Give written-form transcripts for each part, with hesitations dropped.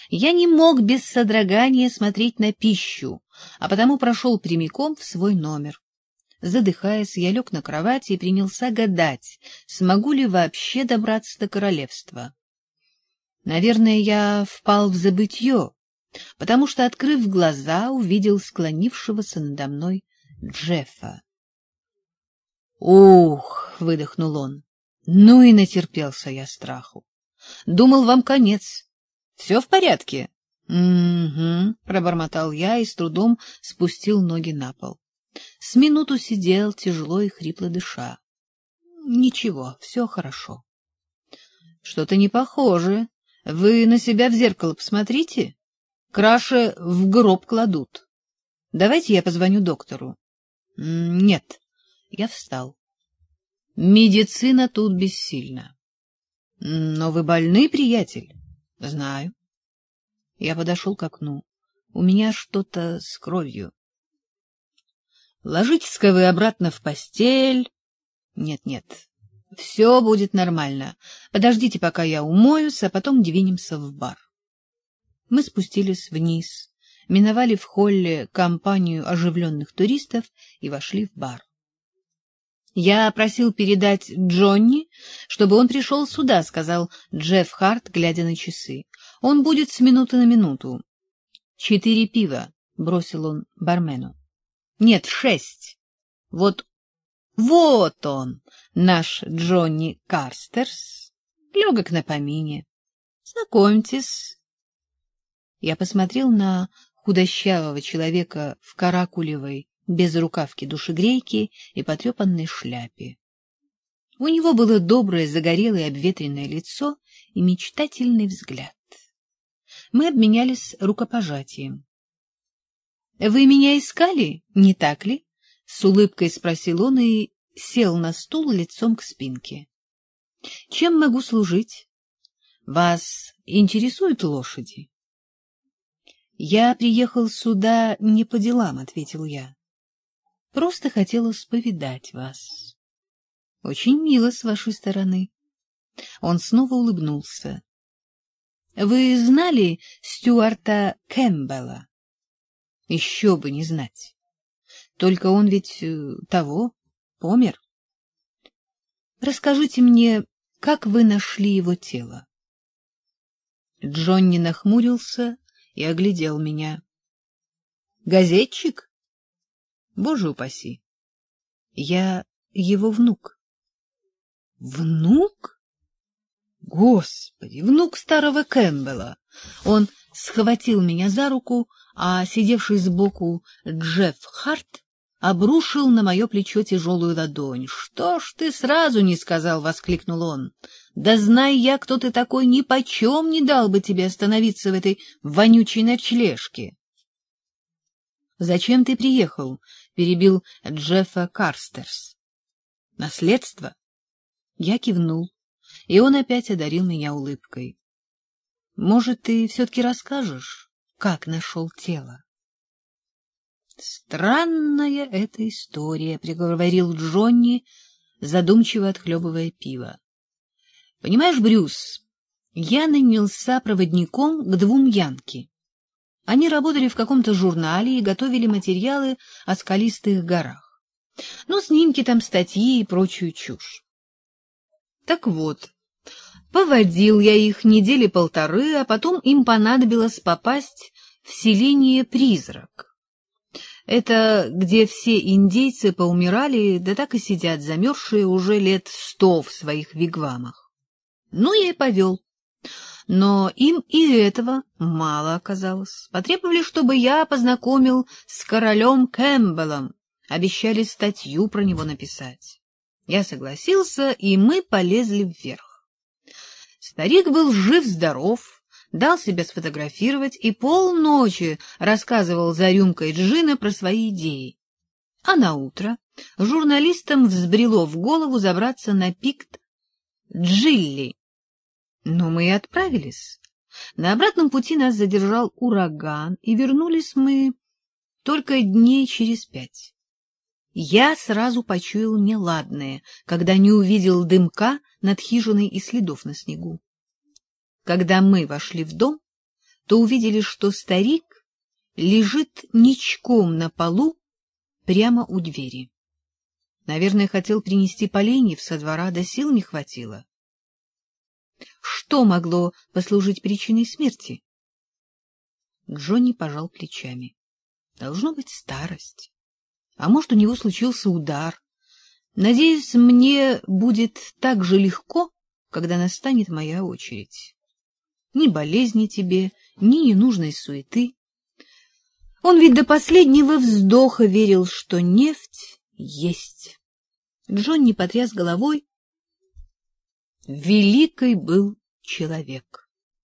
Я не мог без содрогания смотреть на пищу, а потому прошел прямиком в свой номер. Задыхаясь, я лег на кровати и принялся гадать, смогу ли вообще добраться до королевства. Наверное, я впал в забытье, потому что, открыв глаза, увидел склонившегося надо мной Джеффа. «Ух!» — выдохнул он. «Ну и натерпелся я страху. Думал, вам конец. Все в порядке?» «Угу», — пробормотал я и с трудом спустил ноги на пол. С минуту сидел, тяжело и хрипло дыша. «Ничего, все хорошо». «Что-то не похоже. Вы на себя в зеркало посмотрите. Краше в гроб кладут. Давайте я позвоню доктору». «Нет». Я встал. «Медицина тут бессильна». «Но вы больны, приятель?» «Знаю». Я подошел к окну. У меня что-то с кровью. «Ложитесь-ка вы обратно в постель». «Нет, все будет нормально. Подождите, пока я умоюсь, а потом двинемся в бар». Мы спустились вниз, миновали в холле компанию оживленных туристов и вошли в бар. «Я просил передать Джонни, чтобы он пришел сюда», — сказал Джефф Харт, глядя на часы. «Он будет с минуты на минуту». 4 пива», — бросил он бармену. «Нет, 6. Вот он, наш Джонни Карстерс, легок на помине. Знакомьтесь». Я посмотрел на худощавого человека в каракулевой безрукавке душегрейки и потрепанной шляпе. У него было доброе, загорелое, обветренное лицо и мечтательный взгляд. Мы обменялись рукопожатием. — Вы меня искали, не так ли? — с улыбкой спросил он и сел на стул лицом к спинке. — Чем могу служить? Вас интересуют лошади? — Я приехал сюда не по делам, — ответил я. — Просто хотелось повидать вас. — Очень мило с вашей стороны. Он снова улыбнулся. — Вы знали Стюарта Кэмпбелла? — Еще бы не знать. Только он ведь помер. — Расскажите мне, как вы нашли его тело? Джонни нахмурился и оглядел меня. — Газетчик? Боже упаси. Я его внук. — Внук? Господи, внук старого Кэмпбелла. Он схватил меня за руку, а сидевший сбоку Джефф Харт обрушил на мое плечо тяжелую ладонь. — Что ж ты сразу не сказал? — воскликнул он. — Да знай я, кто ты такой, нипочем не дал бы тебе остановиться в этой вонючей ночлежке. — Зачем ты приехал? — перебил Джеффа Карстерс. — Наследство? Я кивнул, и он опять одарил меня улыбкой. — Может, ты все-таки расскажешь, как нашел тело? — Странная эта история, — приговорил Джонни, задумчиво отхлебывая пиво. — Понимаешь, Брюс, я нанялся проводником к 2 янки. Они работали в каком-то журнале и готовили материалы о скалистых горах. Ну, снимки там, статьи и прочую чушь. Так вот, поводил я их 1-1.5 недели, а потом им понадобилось попасть в селение Призрак. Это где все индейцы поумирали, да так и сидят замерзшие уже лет 100 в своих вигвамах. Ну, я и повел. Но им и этого мало оказалось. Потребовали, чтобы я познакомил с королем Кэмпбеллом. Обещали статью про него написать. Я согласился, и мы полезли вверх. Старик был жив-здоров, дал себя сфотографировать и полночи рассказывал за рюмкой джина про свои идеи. А наутро журналистам взбрело в голову забраться на пик Джилли. Но мы и отправились. На обратном пути нас задержал ураган, и вернулись мы только дней через 5. Я сразу почуял неладное, когда не увидел дымка над хижиной и следов на снегу. Когда мы вошли в дом, то увидели, что старик лежит ничком на полу прямо у двери. Наверное, хотел принести поленьев со двора, да сил не хватило. Что могло послужить причиной смерти? Джонни пожал плечами. Должно быть старость. А может, у него случился удар. Надеюсь, мне будет так же легко, когда настанет моя очередь. Ни болезни тебе, ни ненужной суеты. Он ведь до последнего вздоха верил, что нефть есть. Джонни потряс головой. Великий был человек.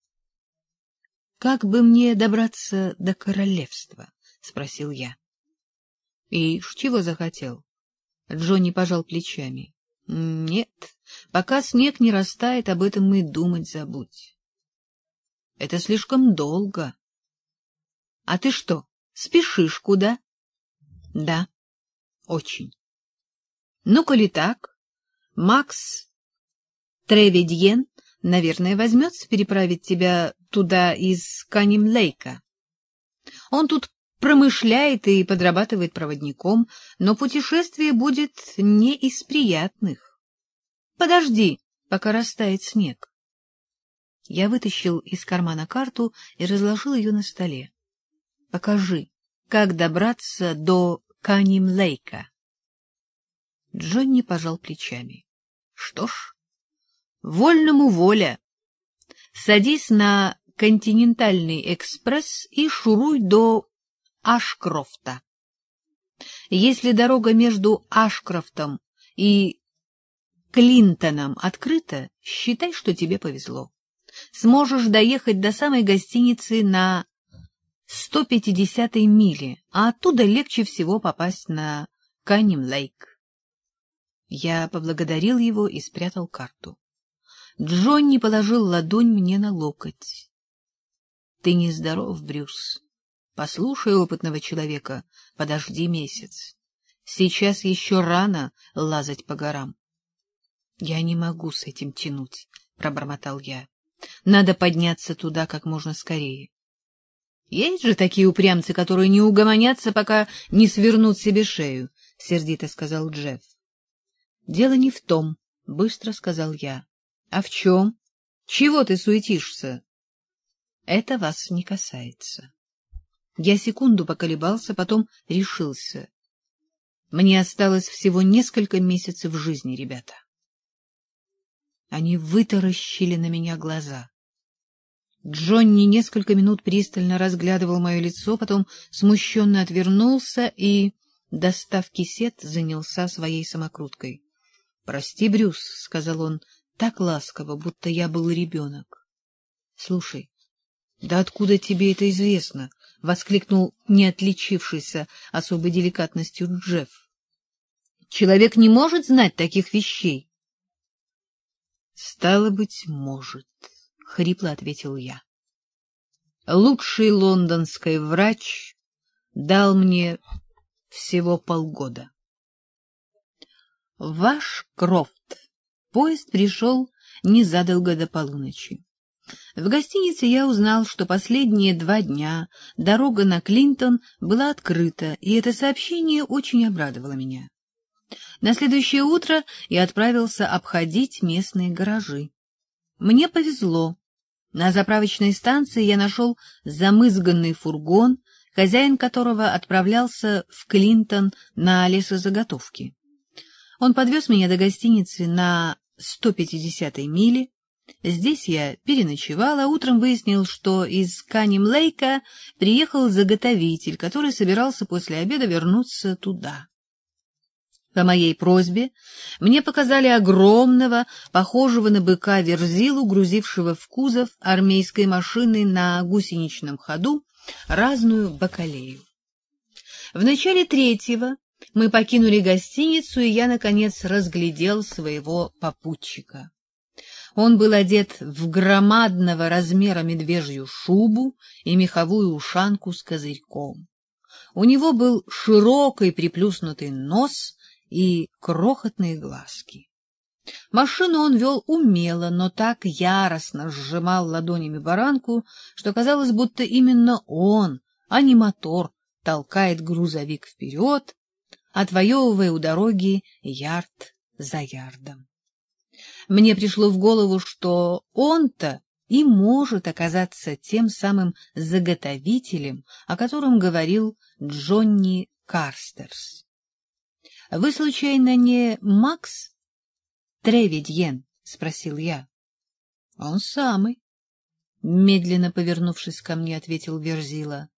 — Как бы мне добраться до королевства? — спросил я. — И чего захотел? Джонни пожал плечами. — Нет, пока снег не растает, об этом и думать забудь. — Это слишком долго. — А ты что, спешишь куда? — Да, очень. — Ну, коли так, Макс Тревидьен, наверное, возьмется переправить тебя туда из Канним-Лейка. Он тут промышляет и подрабатывает проводником, но путешествие будет не из приятных. Подожди, пока растает снег. Я вытащил из кармана карту и разложил ее на столе. Покажи, как добраться до Канним-Лейка. Джонни пожал плечами. Что ж, вольному воля. Садись на континентальный экспресс и шуруй до Ашкрофта. Если дорога между Ашкрофтом и Клинтоном открыта, считай, что тебе повезло. Сможешь доехать до самой гостиницы на 150-й миле, а оттуда легче всего попасть на Канним-Лейк. Я поблагодарил его и спрятал карту. Джонни положил ладонь мне на локоть. — Ты нездоров, Брюс. Послушай опытного человека, подожди месяц. Сейчас еще рано лазать по горам. — Я не могу с этим тянуть, — пробормотал я. — Надо подняться туда как можно скорее. — Есть же такие упрямцы, которые не угомонятся, пока не свернут себе шею, — сердито сказал Джефф. — Дело не в том, — быстро сказал я. — А в чем? Чего ты суетишься? — Это вас не касается. Я секунду поколебался, потом решился. Мне осталось всего несколько месяцев жизни, ребята. Они вытаращили на меня глаза. Джонни несколько минут пристально разглядывал мое лицо, потом смущенно отвернулся и, достав кисет, занялся своей самокруткой. — Прости, Брюс, — сказал он так ласково, будто я был ребенок. — Слушай, да откуда тебе это известно? — воскликнул не отличившийся особой деликатностью Джефф. — Человек не может знать таких вещей. — Стало быть, может, — хрипло ответил я. Лучший лондонский врач дал мне всего полгода. В Ашкрофт поезд пришел незадолго до полуночи. В гостинице я узнал, что последние 2 дня дорога на Клинтон была открыта, и это сообщение очень обрадовало меня. На следующее утро я отправился обходить местные гаражи. Мне повезло. На заправочной станции я нашел замызганный фургон, хозяин которого отправлялся в Клинтон на лесозаготовки. Он подвез меня до гостиницы на 150-й миле. Здесь я переночевал, а утром выяснил, что из Канним-Лейка приехал заготовитель, который собирался после обеда вернуться туда. По моей просьбе мне показали огромного, похожего на быка верзилу, грузившего в кузов армейской машины на гусеничном ходу разную бакалею. В начале 3-го мы покинули гостиницу, и я, наконец, разглядел своего попутчика. Он был одет в громадного размера медвежью шубу и меховую ушанку с козырьком. У него был широкий приплюснутый нос и крохотные глазки. Машину он вел умело, но так яростно сжимал ладонями баранку, что казалось, будто именно он, а не мотор, толкает грузовик вперед, отвоевывая у дороги ярд за ярдом. Мне пришло в голову, что он-то и может оказаться тем самым заготовителем, о котором говорил Джонни Карстерс. — Вы, случайно, не Макс Тревидьен? — спросил я. — Он самый, — медленно повернувшись ко мне, ответил Верзила.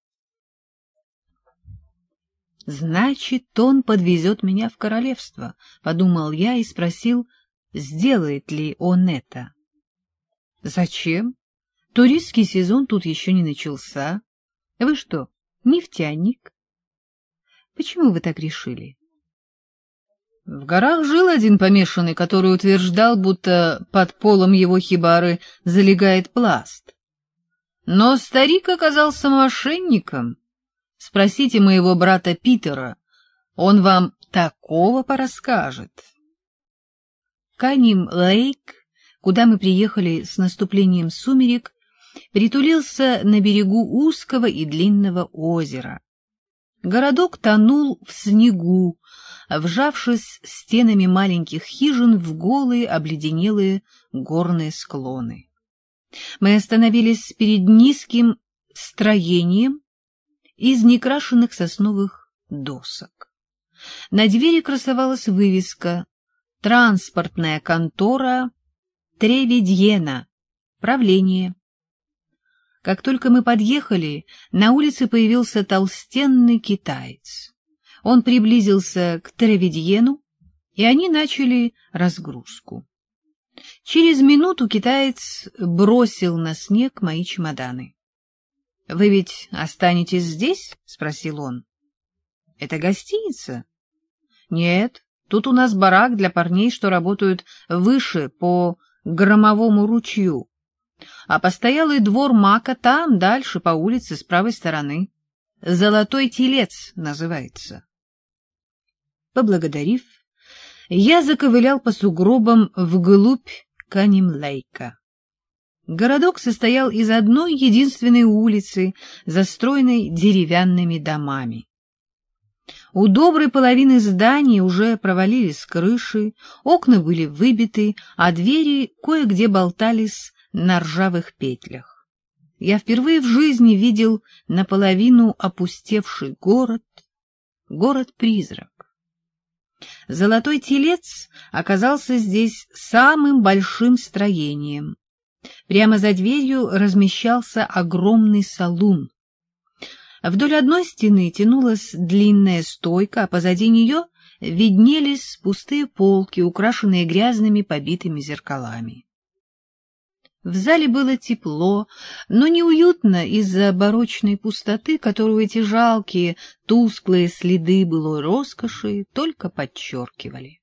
— Значит, он подвезет меня в королевство, — подумал я и спросил, сделает ли он это. — Зачем? Туристский сезон тут еще не начался. Вы что, нефтяник? — Почему вы так решили? В горах жил один помешанный, который утверждал, будто под полом его хибары залегает пласт. Но старик оказался мошенником. Спросите моего брата Питера, он вам такого порасскажет. Каним-Лейк, куда мы приехали с наступлением сумерек, притулился на берегу узкого и длинного озера. Городок тонул в снегу, вжавшись стенами маленьких хижин в голые обледенелые горные склоны. Мы остановились перед низким строением из некрашенных сосновых досок. На двери красовалась вывеска «Транспортная контора Тревидьена. Правление». Как только мы подъехали, на улице появился толстенный китаец. Он приблизился к Тревидьену, и они начали разгрузку. Через минуту китаец бросил на снег мои чемоданы. — Вы ведь останетесь здесь? — спросил он. — Это гостиница? — Нет, тут у нас барак для парней, что работают выше по Громовому ручью. А постоялый двор Мака там, дальше, по улице, с правой стороны. «Золотой телец» называется. Поблагодарив, я заковылял по сугробам вглубь Каним-Лейка. Городок состоял из одной единственной улицы, застроенной деревянными домами. У доброй половины зданий уже провалились крыши, окна были выбиты, а двери кое-где болтались на ржавых петлях. Я впервые в жизни видел наполовину опустевший город-призрак. Золотой телец оказался здесь самым большим строением. Прямо за дверью размещался огромный салун. Вдоль одной стены тянулась длинная стойка, а позади нее виднелись пустые полки, украшенные грязными побитыми зеркалами. В зале было тепло, но неуютно из-за барочной пустоты, которую эти жалкие, тусклые следы былой роскоши только подчеркивали.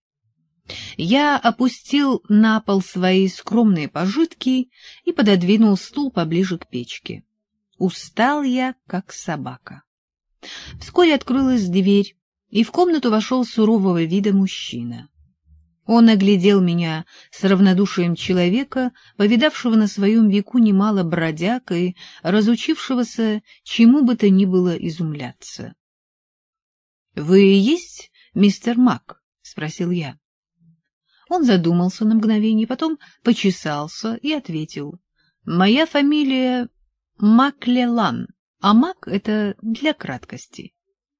Я опустил на пол свои скромные пожитки и пододвинул стул поближе к печке. Устал я, как собака. Вскоре открылась дверь, и в комнату вошел сурового вида мужчина. Он оглядел меня с равнодушием человека, повидавшего на своем веку немало бродяг и разучившегося чему бы то ни было изумляться. — Вы и есть мистер Мак? — спросил я. Он задумался на мгновение, потом почесался и ответил. — Моя фамилия Маклеллан, а Мак — это для краткости.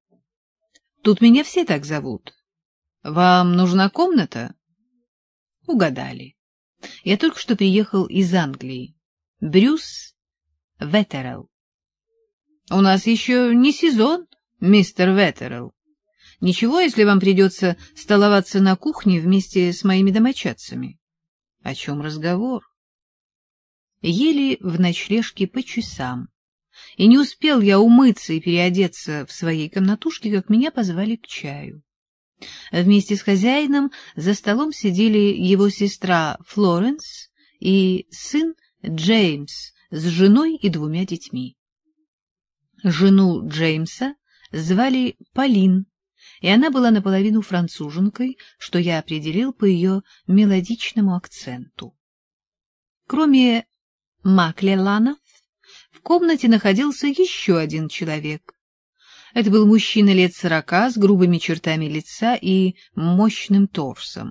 — Тут меня все так зовут. Вам нужна комната? Угадали. Я только что приехал из Англии. Брюс Веттерелл. У нас еще не сезон, мистер Веттерелл. Ничего, если вам придется столоваться на кухне вместе с моими домочадцами. О чем разговор? Ели в ночлежке по часам. И не успел я умыться и переодеться в своей комнатушке, как меня позвали к чаю. Вместе с хозяином за столом сидели его сестра Флоренс и сын Джеймс с женой и 2 детьми. Жену Джеймса звали Полин, и она была наполовину француженкой, что я определил по ее мелодичному акценту. Кроме Маклеллана, в комнате находился еще один человек. Это был мужчина лет 40 с грубыми чертами лица и мощным торсом.